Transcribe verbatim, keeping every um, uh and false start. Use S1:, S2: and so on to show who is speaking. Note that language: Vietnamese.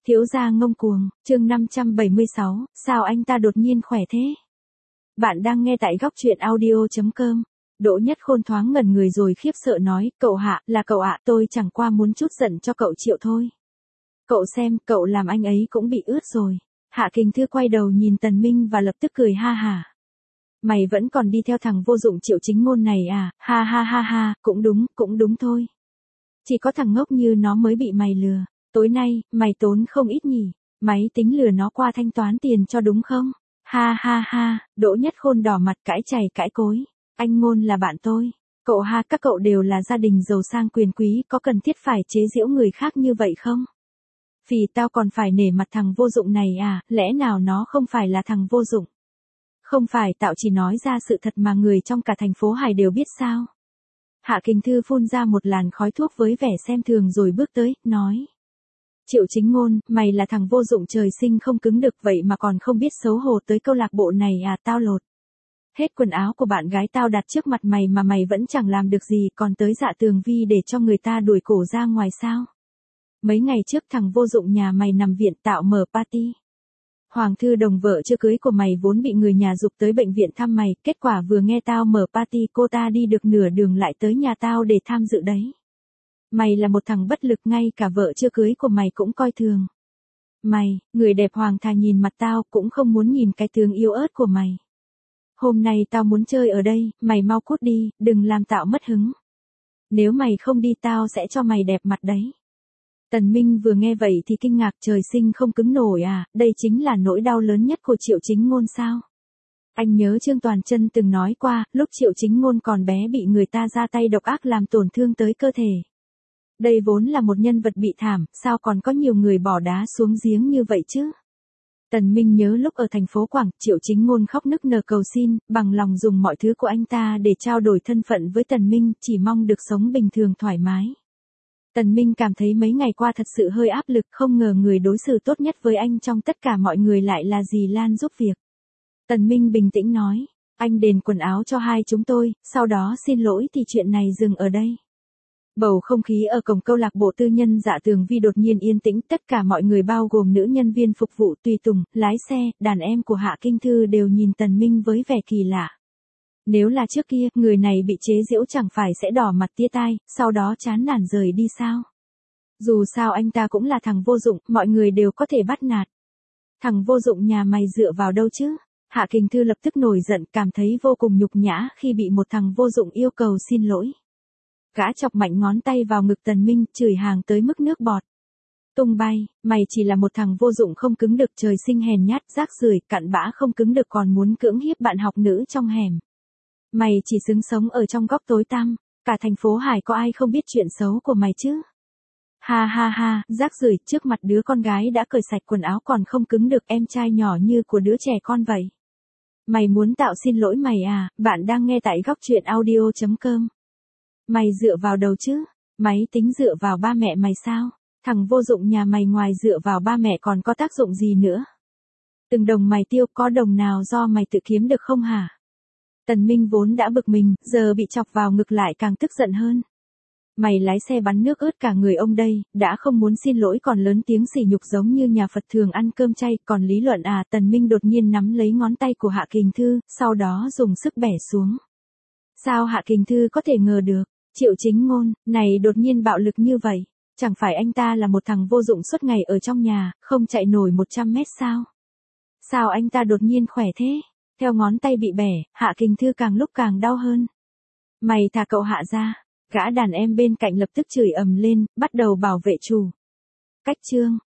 S1: Thiếu gia ngông cuồng, chương năm trăm bảy mươi sáu, sao anh ta đột nhiên khỏe thế? Bạn đang nghe tại góc truyện audio chấm com. Đỗ Nhất Khôn thoáng ngẩn người rồi khiếp sợ nói, cậu Hạ, là cậu ạ, tôi chẳng qua muốn chút giận cho cậu Triệu thôi. Cậu xem, cậu làm anh ấy cũng bị ướt rồi. Hạ Kình Thư quay đầu nhìn Tần Minh và lập tức cười ha hả. Mày vẫn còn đi theo thằng vô dụng Triệu Chính Ngôn này à, ha ha ha ha, cũng đúng, cũng đúng thôi. Chỉ có thằng ngốc như nó mới bị mày lừa. Tối nay, mày tốn không ít nhỉ, máy tính lừa nó qua thanh toán tiền cho đúng không? Ha ha ha, Đỗ Nhất Khôn đỏ mặt cãi chày cãi cối. Anh Ngôn là bạn tôi. Cậu ha, các cậu đều là gia đình giàu sang quyền quý, có cần thiết phải chế giễu người khác như vậy không? Vì tao còn phải nể mặt thằng vô dụng này à, lẽ nào nó không phải là thằng vô dụng? Không phải tao chỉ nói ra sự thật mà người trong cả thành phố Hải đều biết sao? Hạ Kình Thư phun ra một làn khói thuốc với vẻ xem thường rồi bước tới, nói. Triệu Chính Ngôn, mày là thằng vô dụng trời sinh không cứng được vậy mà còn không biết xấu hổ tới câu lạc bộ này à, tao lột. Hết quần áo của bạn gái tao đặt trước mặt mày mà mày vẫn chẳng làm được gì, còn tới Dạ Tường Vi để cho người ta đuổi cổ ra ngoài sao? Mấy ngày trước thằng vô dụng nhà mày nằm viện tạo mở party. Hoàng Thư Đồng vợ chưa cưới của mày vốn bị người nhà giục tới bệnh viện thăm mày, kết quả vừa nghe tao mở party cô ta đi được nửa đường lại tới nhà tao để tham dự đấy. Mày là một thằng bất lực, ngay cả vợ chưa cưới của mày cũng coi thường. Mày, người đẹp Hoàng Thà nhìn mặt tao cũng không muốn nhìn cái tướng yếu ớt của mày. Hôm nay tao muốn chơi ở đây, mày mau cút đi, đừng làm tao mất hứng. Nếu mày không đi tao sẽ cho mày đẹp mặt đấy. Tần Minh vừa nghe vậy thì kinh ngạc, trời sinh không cứng nổi à, đây chính là nỗi đau lớn nhất của Triệu Chính Ngôn sao? Anh nhớ Trương Toàn Chân từng nói qua, lúc Triệu Chính Ngôn còn bé bị người ta ra tay độc ác làm tổn thương tới cơ thể. Đây vốn là một nhân vật bị thảm, sao còn có nhiều người bỏ đá xuống giếng như vậy chứ? Tần Minh nhớ lúc ở thành phố Quảng, Triệu Chính Ngôn khóc nức nở cầu xin, bằng lòng dùng mọi thứ của anh ta để trao đổi thân phận với Tần Minh, chỉ mong được sống bình thường thoải mái. Tần Minh cảm thấy mấy ngày qua thật sự hơi áp lực, không ngờ người đối xử tốt nhất với anh trong tất cả mọi người lại là dì Lan giúp việc. Tần Minh bình tĩnh nói, anh đền quần áo cho hai chúng tôi, sau đó xin lỗi thì chuyện này dừng ở đây. Bầu không khí ở cổng câu lạc bộ tư nhân Dạ Tường Vi đột nhiên yên tĩnh, tất cả mọi người bao gồm nữ nhân viên phục vụ, tùy tùng, lái xe, đàn em của Hạ Kinh Thư đều nhìn Tần Minh với vẻ kỳ lạ. Nếu là trước kia, người này bị chế giễu chẳng phải sẽ đỏ mặt tía tai, sau đó chán nản rời đi sao? Dù sao anh ta cũng là thằng vô dụng, mọi người đều có thể bắt nạt. Thằng vô dụng nhà mày dựa vào đâu chứ? Hạ Kình Thư lập tức nổi giận, cảm thấy vô cùng nhục nhã khi bị một thằng vô dụng yêu cầu xin lỗi. Gã chọc mạnh ngón tay vào ngực Tần Minh, chửi hàng tới mức nước bọt tung bay, mày chỉ là một thằng vô dụng không cứng được, trời sinh hèn nhát, rác rưởi, cặn bã không cứng được còn muốn cưỡng hiếp bạn học nữ trong hẻm. Mày chỉ xứng sống ở trong góc tối tăm, cả thành phố Hải có ai không biết chuyện xấu của mày chứ? Ha ha ha, rác rưởi, trước mặt đứa con gái đã cởi sạch quần áo còn không cứng được, em trai nhỏ như của đứa trẻ con vậy. Mày muốn tạo xin lỗi mày à? Bạn đang nghe tại góc truyện audio chấm com. Mày dựa vào đâu chứ? Máy tính dựa vào ba mẹ mày sao? Thằng vô dụng nhà mày ngoài dựa vào ba mẹ còn có tác dụng gì nữa? Từng đồng mày tiêu có đồng nào do mày tự kiếm được không hả? Tần Minh vốn đã bực mình, giờ bị chọc vào ngực lại càng tức giận hơn. Mày lái xe bắn nước ướt cả người ông đây, đã không muốn xin lỗi còn lớn tiếng sỉ nhục giống như nhà Phật thường ăn cơm chay, còn lý luận à? Tần Minh đột nhiên nắm lấy ngón tay của Hạ Kình Thư, sau đó dùng sức bẻ xuống. Sao Hạ Kình Thư có thể ngờ được, Triệu Chính Ngôn này đột nhiên bạo lực như vậy, chẳng phải anh ta là một thằng vô dụng suốt ngày ở trong nhà, không chạy nổi một trăm mét sao? Sao anh ta đột nhiên khỏe thế? Theo ngón tay bị bẻ, Hạ Kình Thư càng lúc càng đau hơn. Mày thả cậu Hạ ra. Gã đàn em bên cạnh lập tức chửi ầm lên, bắt đầu bảo vệ chủ. Cách chương,